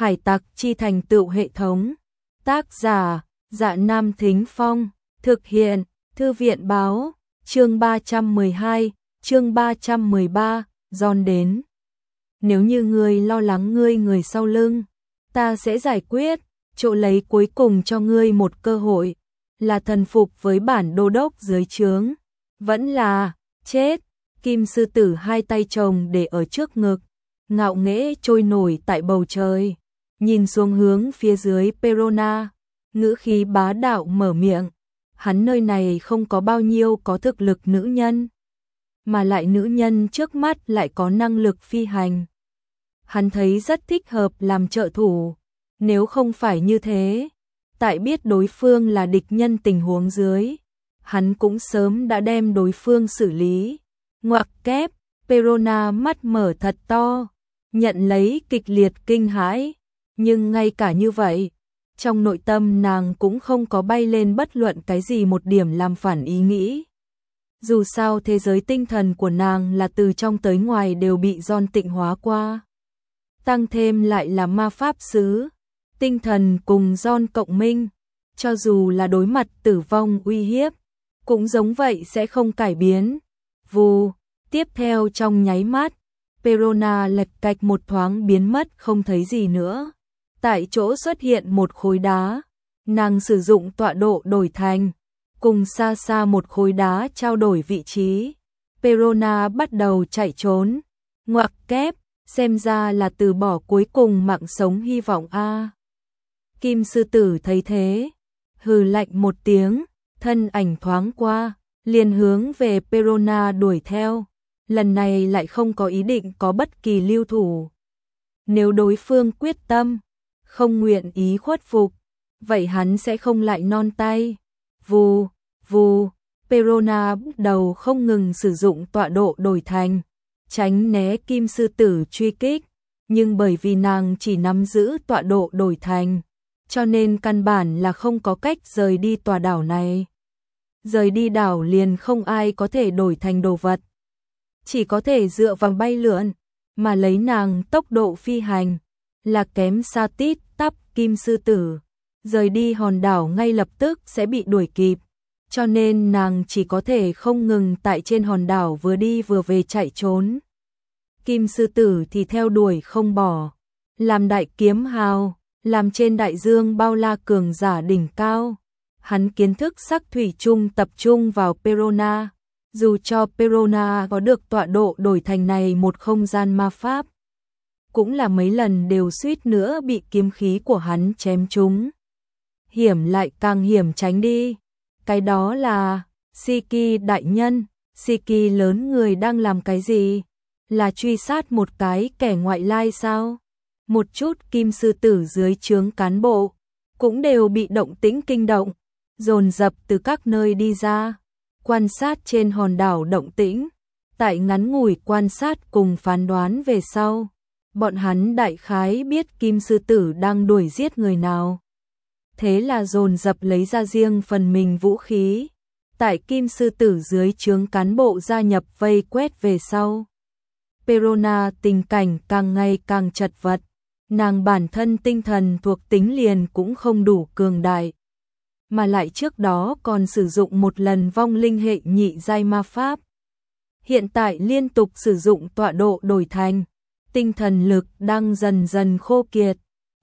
Hải tặc chi thành tựu hệ thống. Tác giả: Dạ Nam Thính Phong. Thực hiện: Thư viện báo. Chương 312, chương 313, John đến. Nếu như ngươi lo lắng người sau lưng, ta sẽ giải quyết, chỗ lấy cuối cùng cho ngươi một cơ hội, là thần phục với bản đô đốc dưới trướng, vẫn là chết. Kim sư tử hai tay chồng để ở trước ngực, ngạo nghễ trôi nổi tại bầu trời, nhìn xuống hướng phía dưới Perona, ngữ khí bá đạo mở miệng. Hắn nơi này không có bao nhiêu có thực lực nữ nhân, mà lại nữ nhân trước mắt lại có năng lực phi hành. Hắn thấy rất thích hợp làm trợ thủ, nếu không phải như thế, tại biết đối phương là địch nhân tình huống dưới, hắn cũng sớm đã đem đối phương xử lý. Ngoặc kép, Perona mắt mở thật to, nhận lấy kịch liệt kinh hãi, nhưng ngay cả như vậy, trong nội tâm nàng cũng không có bay lên bất luận cái gì một điểm làm phản ý nghĩ. Dù sao thế giới tinh thần của nàng là từ trong tới ngoài đều bị John tịnh hóa qua. Tăng thêm lại là ma pháp sứ, tinh thần cùng John cộng minh, cho dù là đối mặt tử vong uy hiếp, cũng giống vậy sẽ không cải biến. Vù, tiếp theo trong nháy mắt, Perona lệch cạch một thoáng biến mất không thấy gì nữa. Tại chỗ xuất hiện một khối đá, nàng sử dụng tọa độ đổi thành, cùng xa xa một khối đá trao đổi vị trí. Perona bắt đầu chạy trốn. Ngoặc kép, xem ra là từ bỏ cuối cùng mạng sống hy vọng a. Kim sư tử thấy thế, hừ lạnh một tiếng, thân ảnh thoáng qua, liền hướng về Perona đuổi theo. Lần này lại không có ý định có bất kỳ lưu thủ. Nếu đối phương quyết tâm, không nguyện ý khuất phục, vậy hắn sẽ không lại non tay. Vù, vù, Perona bắt đầu không ngừng sử dụng tọa độ đổi thành, tránh né kim sư tử truy kích, nhưng bởi vì nàng chỉ nắm giữ tọa độ đổi thành, cho nên căn bản là không có cách rời đi tòa đảo này. Rời đi đảo liền không ai có thể đổi thành đồ vật, chỉ có thể dựa vào bay lượn, mà lấy nàng tốc độ phi hành là kém xa tít tắp kim sư tử. Rời đi hòn đảo ngay lập tức sẽ bị đuổi kịp, cho nên nàng chỉ có thể không ngừng tại trên hòn đảo vừa đi vừa về chạy trốn. Kim sư tử thì theo đuổi không bỏ, làm đại kiếm hào, làm trên đại dương bao la cường giả đỉnh cao. Hắn kiến thức sắc thủy chung tập trung vào Perona, dù cho Perona có được tọa độ đổi thành này một không gian ma pháp, cũng là mấy lần đều suýt nữa bị kiếm khí của hắn chém trúng. Hiểm lại càng hiểm tránh đi. Cái đó là, Siki đại nhân, Siki lớn người đang làm cái gì? Là truy sát một cái kẻ ngoại lai sao? Một chút kim sư tử dưới trướng cán bộ, cũng đều bị động tĩnh kinh động, dồn dập từ các nơi đi ra, quan sát trên hòn đảo động tĩnh. Tại ngắn ngủi quan sát cùng phán đoán về sau, bọn hắn đại khái biết kim sư tử đang đuổi giết người nào. Thế là dồn dập lấy ra riêng phần mình vũ khí. Tại kim sư tử dưới trướng cán bộ gia nhập vây quét về sau, Perona tình cảnh càng ngày càng chật vật. Nàng bản thân tinh thần thuộc tính liền cũng không đủ cường đại, mà lại trước đó còn sử dụng một lần vong linh hệ nhị giai ma pháp. Hiện tại liên tục sử dụng tọa độ đổi thành, tinh thần lực đang dần dần khô kiệt.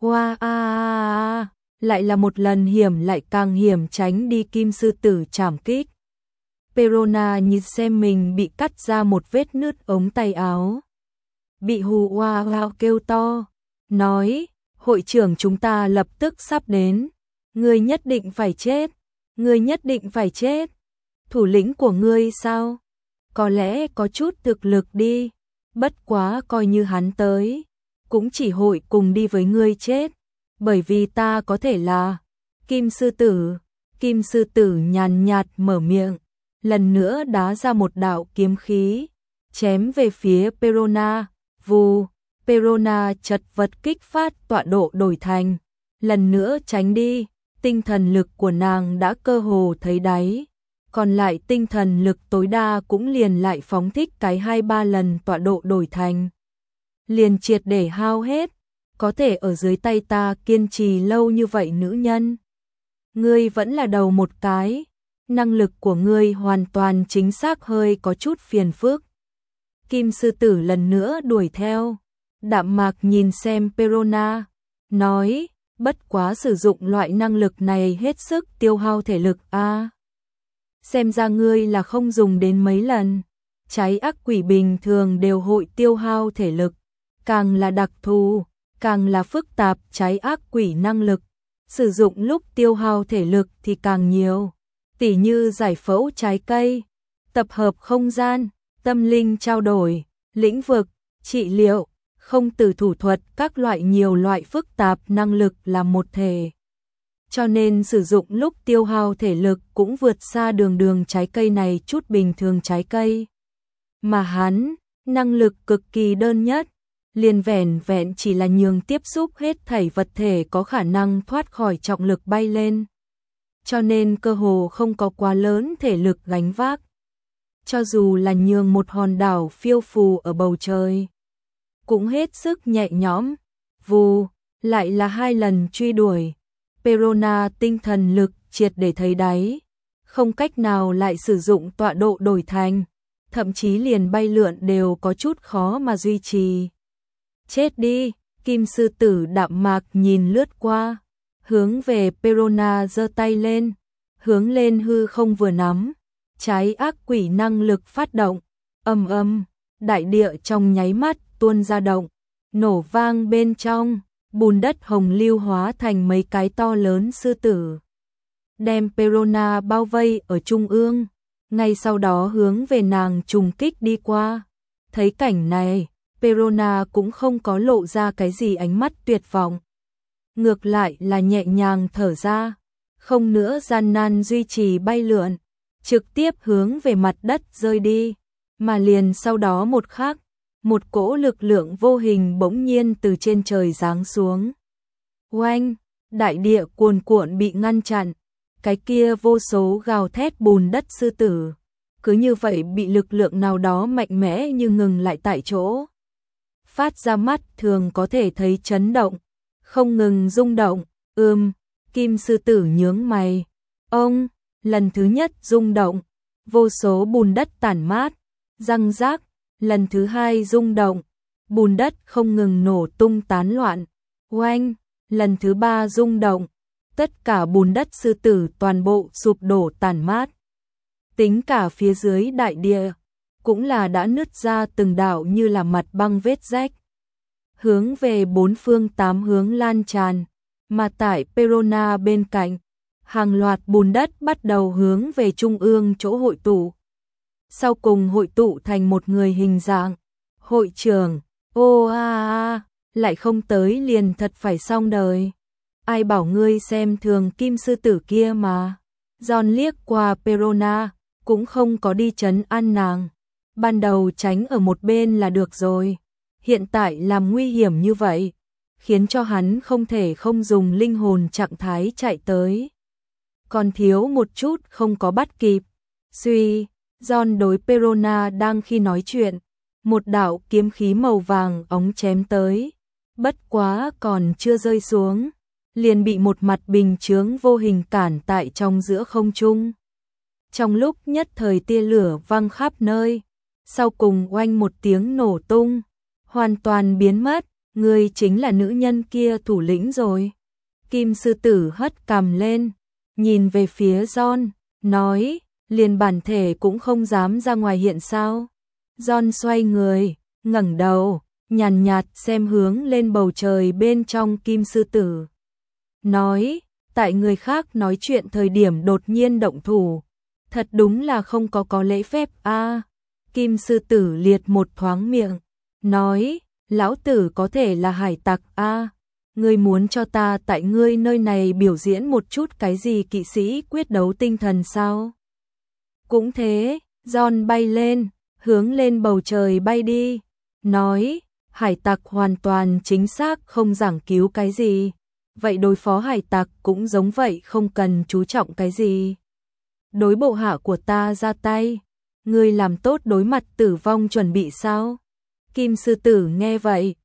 Wow, lại là một lần hiểm lại càng hiểm tránh đi kim sư tử trảm kích. Perona nhìn xem mình bị cắt ra một vết nứt ống tay áo, bị hù wow kêu to, nói: hội trưởng chúng ta lập tức sắp đến, ngươi nhất định phải chết, ngươi nhất định phải chết. Thủ lĩnh của ngươi sao? Có lẽ có chút thực lực đi, bất quá coi như hắn tới, cũng chỉ hội cùng đi với ngươi chết, bởi vì ta có thể là kim sư tử. Kim sư tử nhàn nhạt mở miệng, lần nữa đá ra một đạo kiếm khí, chém về phía Perona. Vù, Perona chật vật kích phát tọa độ đổi thành, lần nữa tránh đi. Tinh thần lực của nàng đã cơ hồ thấy đáy, còn lại tinh thần lực tối đa cũng liền lại phóng thích cái 2-3 lần tọa độ đổi thành, liền triệt để hao hết. có thể ở dưới tay ta kiên trì lâu như vậy nữ nhân. Ngươi vẫn là đầu một cái, năng lực của ngươi hoàn toàn chính xác hơi có chút phiền phức. Kim sư tử lần nữa đuổi theo, đạm mạc nhìn xem Perona, nói, bất quá sử dụng loại năng lực này hết sức tiêu hao thể lực a. Xem ra ngươi là không dùng đến mấy lần, trái ác quỷ bình thường đều hội tiêu hao thể lực, càng là đặc thù, càng là phức tạp trái ác quỷ năng lực, sử dụng lúc tiêu hao thể lực thì càng nhiều, tỉ như giải phẫu trái cây, tập hợp không gian, tâm linh trao đổi, lĩnh vực, trị liệu, không từ thủ thuật, các loại nhiều loại phức tạp năng lực là một thể. Cho nên sử dụng lúc tiêu hao thể lực cũng vượt xa đường trái cây này chút bình thường trái cây. Mà hắn, năng lực cực kỳ đơn nhất, liền vẻn vẹn chỉ là nhường tiếp xúc hết thảy vật thể có khả năng thoát khỏi trọng lực bay lên. Cho nên cơ hồ không có quá lớn thể lực gánh vác. Cho dù là nhường một hòn đảo phiêu phù ở bầu trời, cũng hết sức nhẹ nhõm. Vù, lại là 2 lần truy đuổi. Perona tinh thần lực triệt để thấy đáy, không cách nào lại sử dụng tọa độ đổi thành, thậm chí liền bay lượn đều có chút khó mà duy trì. Chết đi, Kim sư tử đạm mạc nhìn lướt qua, hướng về Perona giơ tay lên, hướng lên hư không vừa nắm, trái ác quỷ năng lực phát động, ầm, đại địa trong nháy mắt tuôn ra động, nổ vang bên trong, bùn đất hồng lưu hóa thành mấy cái to lớn sư tử, đem Perona bao vây ở trung ương, ngay sau đó hướng về nàng trùng kích đi qua. Thấy cảnh này, Perona cũng không có lộ ra cái gì ánh mắt tuyệt vọng, ngược lại là nhẹ nhàng thở ra, không nữa gian nan duy trì bay lượn, trực tiếp hướng về mặt đất rơi đi, mà liền sau đó một khắc, một cỗ lực lượng vô hình bỗng nhiên từ trên trời giáng xuống. Oanh, đại địa cuồn cuộn bị ngăn chặn, cái kia vô số gào thét bùn đất sư tử, cứ như vậy bị lực lượng nào đó mạnh mẽ như ngừng lại tại chỗ. Phát ra mắt thường có thể thấy chấn động, không ngừng rung động, Kim sư tử nhướng mày. Ông, lần thứ nhất rung động, vô số bùn đất tản mát, răng rác, lần thứ hai rung động, bùn đất không ngừng nổ tung tán loạn. Oanh, lần thứ ba rung động, tất cả bùn đất sư tử toàn bộ sụp đổ tàn mát. Tính cả phía dưới đại địa, cũng là đã nứt ra từng đạo như là mặt băng vết rách. Hướng về 4 phương 8 hướng lan tràn, mà tại Perona bên cạnh, hàng loạt bùn đất bắt đầu hướng về trung ương chỗ hội tụ. Sau cùng hội tụ thành một người hình dạng. Hội trưởng, lại không tới liền thật phải xong đời. Ai bảo ngươi xem thường Kim sư tử kia mà. John liếc qua Perona, cũng không có đi trấn an nàng. Ban đầu tránh ở một bên là được rồi. Hiện tại làm nguy hiểm như vậy, khiến cho hắn không thể không dùng linh hồn trạng thái chạy tới. Còn thiếu một chút không có bắt kịp. Suy, John đối Perona đang khi nói chuyện, một đạo kiếm khí màu vàng óng chém tới. Bất quá còn chưa rơi xuống, liền bị một mặt bình chướng vô hình cản tại trong giữa không trung. Trong lúc nhất thời tia lửa văng khắp nơi, sau cùng oanh một tiếng nổ tung, hoàn toàn biến mất, ngươi chính là nữ nhân kia thủ lĩnh rồi. Kim sư tử hất cằm lên, nhìn về phía John, nói, liền bản thể cũng không dám ra ngoài hiện sao. John xoay người, ngẩng đầu, nhàn nhạt xem hướng lên bầu trời bên trong Kim sư tử. Nói, tại người khác nói chuyện thời điểm đột nhiên động thủ, thật đúng là không có lễ phép a. Kim sư tử liệt một thoáng miệng, nói, lão tử có thể là hải tặc a, ngươi muốn cho ta tại ngươi nơi này biểu diễn một chút cái gì kỵ sĩ quyết đấu tinh thần sao? Cũng thế, John bay lên, hướng lên bầu trời bay đi, nói, hải tặc hoàn toàn chính xác không giảng cứu cái gì, vậy đối phó hải tặc cũng giống vậy không cần chú trọng cái gì. Đối bộ hạ của ta ra tay, ngươi làm tốt đối mặt tử vong chuẩn bị sao? Kim sư tử nghe vậy,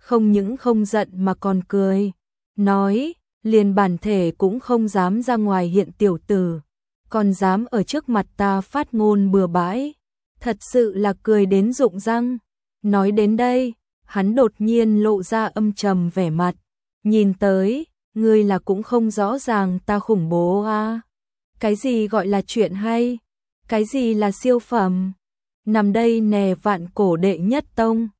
không những không giận mà còn cười, nói, liền bản thể cũng không dám ra ngoài hiện tiểu tử, còn dám ở trước mặt ta phát ngôn bừa bãi, thật sự là cười đến rụng răng. Nói đến đây, hắn đột nhiên lộ ra âm trầm vẻ mặt, nhìn tới, ngươi là cũng không rõ ràng ta khủng bố à. Cái gì gọi là chuyện hay, cái gì là siêu phẩm, nằm đây nè vạn cổ đệ nhất tông.